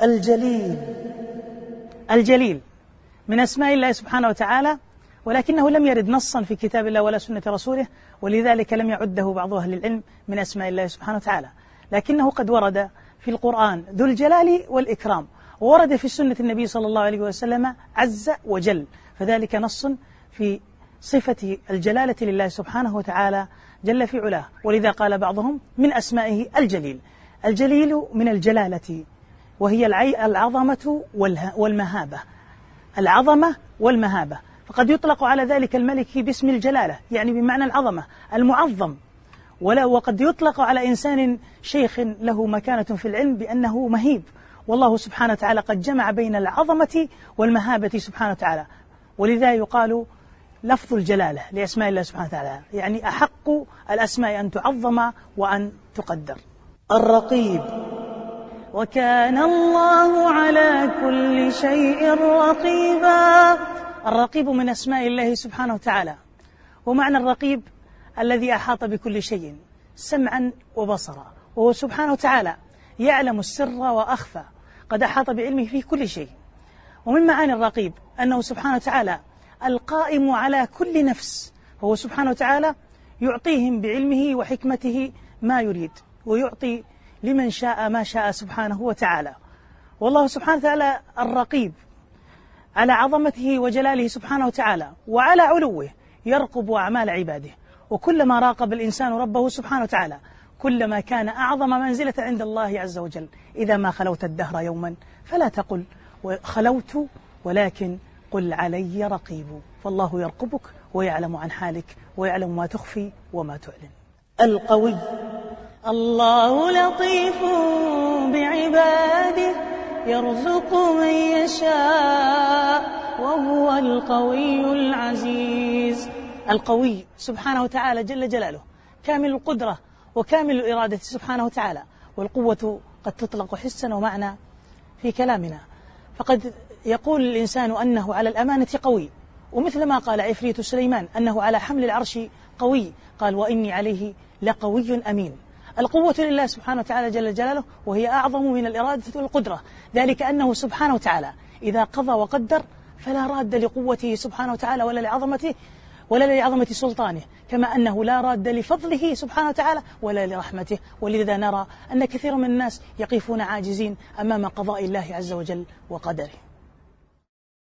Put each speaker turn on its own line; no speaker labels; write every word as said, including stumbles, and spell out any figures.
الجليل. الجليل من أسماء الله سبحانه وتعالى، ولكنه لم يرد نصا في كتاب الله ولا سنة رسوله، ولذلك لم يعده بعض أهل العلم من أسماء الله سبحانه وتعالى، لكنه قد ورد في القرآن ذو الجلال والإكرام، وورد في سنة النبي صلى الله عليه وسلم عز وجل، فذلك نص في صفة الجلالة لله سبحانه وتعالى جل في علاه. ولذا قال بعضهم من أسمائه الجليل. الجليل من الجلالة، وهي العظمة والمهابة، العظمة والمهابة، فقد يطلق على ذلك الملك باسم الجلالة، يعني بمعنى العظمة المعظم، ولا وقد يطلق على إنسان شيخ له مكانة في العلم بأنه مهيب، والله سبحانه وتعالى قد جمع بين العظمة والمهابة سبحانه وتعالى، ولذا يقال لفظ الجلالة لأسماء الله سبحانه وتعالى، يعني أحق الأسماء أن تعظم وأن تقدر. الرقيب. وكان الله على كل شيء رقيبا. الرقيب من أسماء الله سبحانه وتعالى، ومعنى الرقيب الذي أحاط بكل شيء سمعا وبصرا، وهو سبحانه وتعالى يعلم السر وأخفى، قد أحاط بعلمه في كل شيء. ومن معاني الرقيب أنه سبحانه وتعالى القائم على كل نفس، وهو سبحانه وتعالى يعطيهم بعلمه وحكمته ما يريد، ويعطي لمن شاء ما شاء سبحانه وتعالى. والله سبحانه وتعالى الرقيب على عظمته وجلاله سبحانه وتعالى وعلى علوه، يرقب أعمال عباده، وكلما راقب الإنسان ربه سبحانه وتعالى كلما كان أعظم منزلة عند الله عز وجل. إذا ما خلوت الدهر يوما فلا تقل خلوت، ولكن قل علي رقيب، فالله يرقبك ويعلم عن حالك ويعلم ما تخفي وما تعلن. القوي. الله لطيف بعباده يرزق من يشاء وهو القوي العزيز. القوي سبحانه وتعالى جل جلاله كامل القدرة وكامل الإرادة سبحانه وتعالى، والقوة قد تطلق حسا ومعنى في كلامنا، فقد يقول الإنسان أنه على الأمانة قوي، ومثل ما قال عفريت سليمان أنه على حمل العرش قوي، قال وإني عليه لقوي أمين. القوة لله سبحانه وتعالى جل جلاله، وهي أعظم من الإرادة والقدرة، ذلك أنه سبحانه وتعالى إذا قضى وقدر فلا راد لقوته سبحانه وتعالى ولا لعظمته ولا لعظمة سلطانه، كما أنه لا راد لفضله سبحانه وتعالى ولا لرحمته. ولذا نرى أن كثير من الناس يقفون عاجزين أمام قضاء الله عز وجل وقدره.